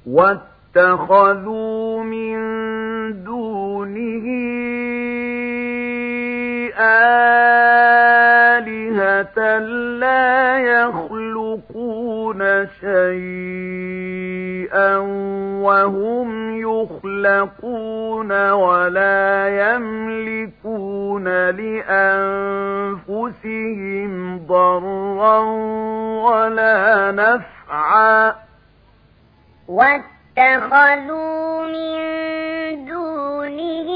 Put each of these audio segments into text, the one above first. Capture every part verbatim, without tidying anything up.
واتخذوا من دونه آلهة لا يخلقون شيئا وهم يخلقون ولا يملكون لأنفسهم ضرا ولا نفعا واتخذوا من دونه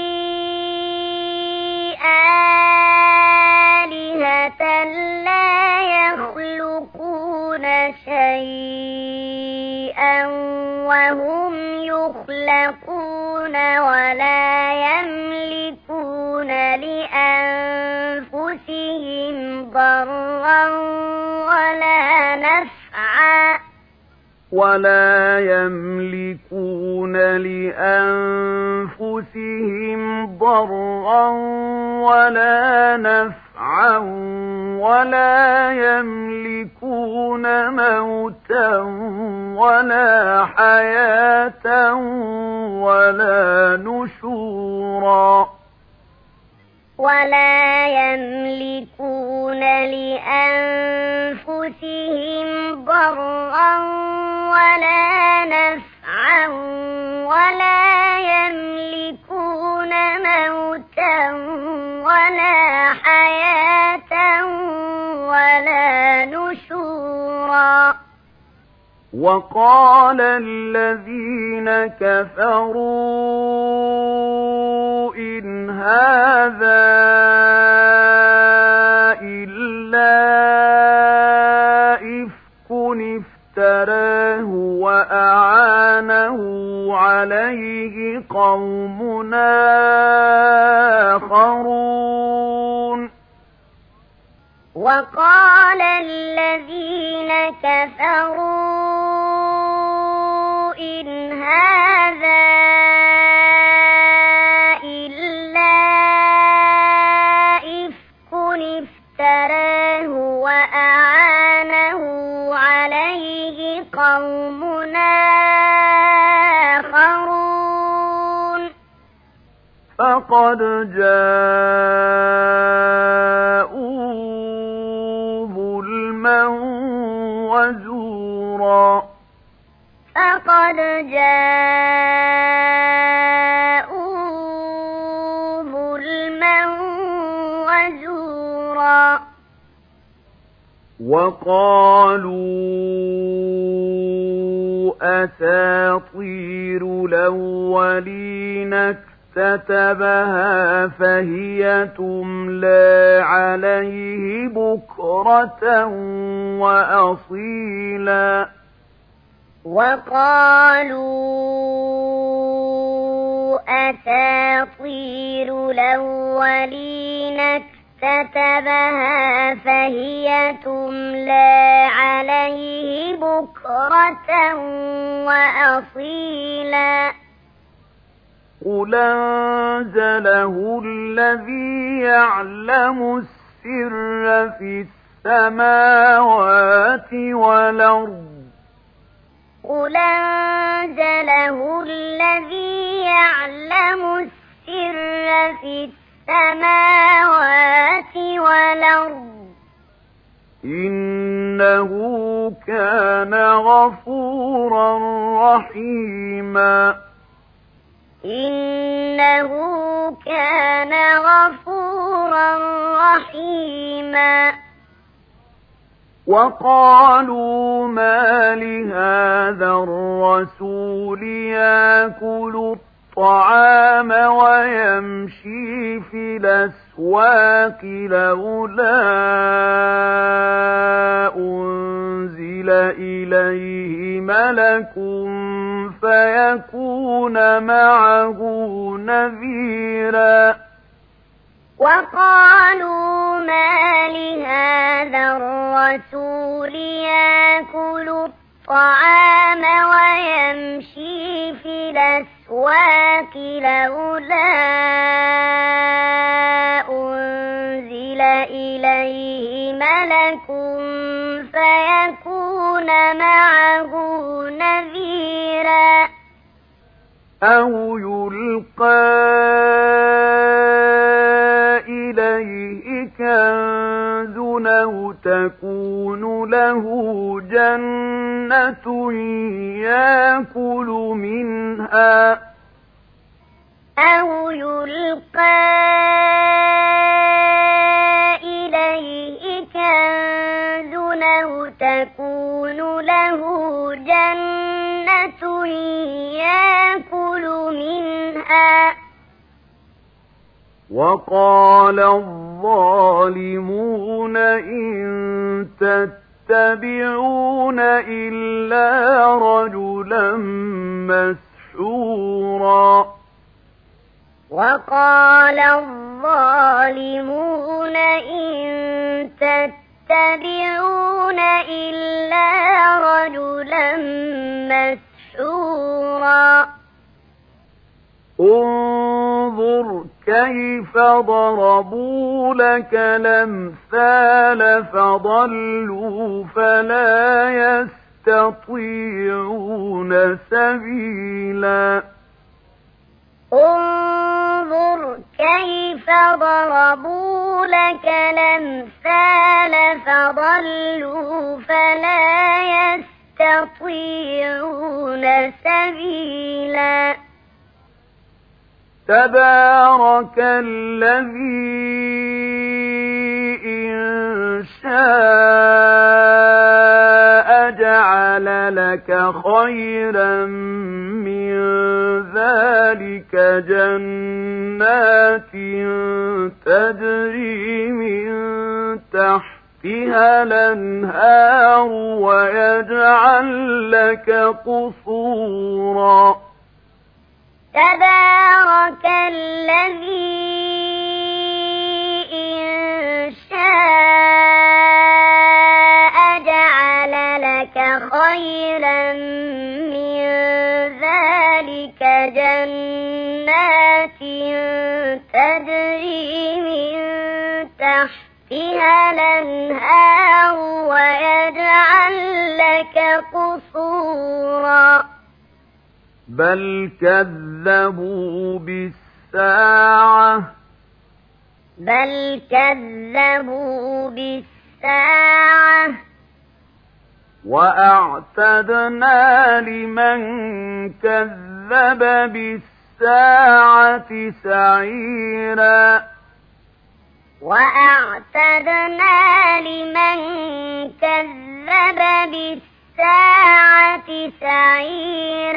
آلهة لا يخلقون شيئا وهم يخلقون ولا يملكون لأنفسهم ضرا ولا نفعا ولا يملكون لأنفسهم ضرا ولا نفعا ولا يملكون موتا ولا حياة ولا نشورا ولا يملكون لأنفسهم ضرا ولا نفعا ولا يملكون موتا ولا حياة ولا نشورا وقال الذين كفروا إن هذا إلا إفك افتراه وأعانه عليه قوم آخرون وقال الذين كفروا إن هذا إلا إفك افتراه وأعانه عليه قوم آخرون فقد جاءوا ظلما وزورا فقد جاءوا ظلما وزورا وقالوا أساطير الأولين اكتتبها فهي تملى عليه بكرة وأصيلا وقالوا أساطير الأولين اكتتبها فهي تملى عليه بكرة وأصيلا قل أنزله الذي يعلم السر في السماوات والأرض قل أنزله الذي يعلم السر في السماوات والأرض إنه كان غفورا رحيما إنه كان غفورا رحيما وقالوا ما لهذا الرسول يأكل الطعام ويمشي في الأسواق لولا أنزل إليه ملك فيكون معه نذيرا وقالوا ما لهذا الرسول يأكل الطعام ويمشي في الأسواق لولا أنزل إليه ملك فيكون معه نذيرا أو يلقى إليه كنز أو تكون له جنة يأكل منها أو يلقى إليه كنز أو تكون له جنة يأكل منها وقال الظالمون إن تتبعون إلا رجلا مسحورا وقال الظالمون إن تتبعون إلا رجلا مسحورا انظر كيف ضربوا لك الأمثال فضلوا فلا يستطيعون سبيلا انظر كيف ضربوا لك الأمثال فضلوا فلا يستطيعون سبيلا تبارك الذي إن شاء جعل لك خيرا من ذلك جنات تجري من تحتها الأنهار ويجعل لك قصورا تبارك الذي إن شاء جعل لك خيرا من ذلك جنات تجري من تحتها الأنهار ويجعل لك قصورا بل كذبوا بالساعة بل كذبوا بالساعة وأعتدنا لمن كذب بالساعة سعيرا وأعتدنا لمن كذب بالساعة سعيرا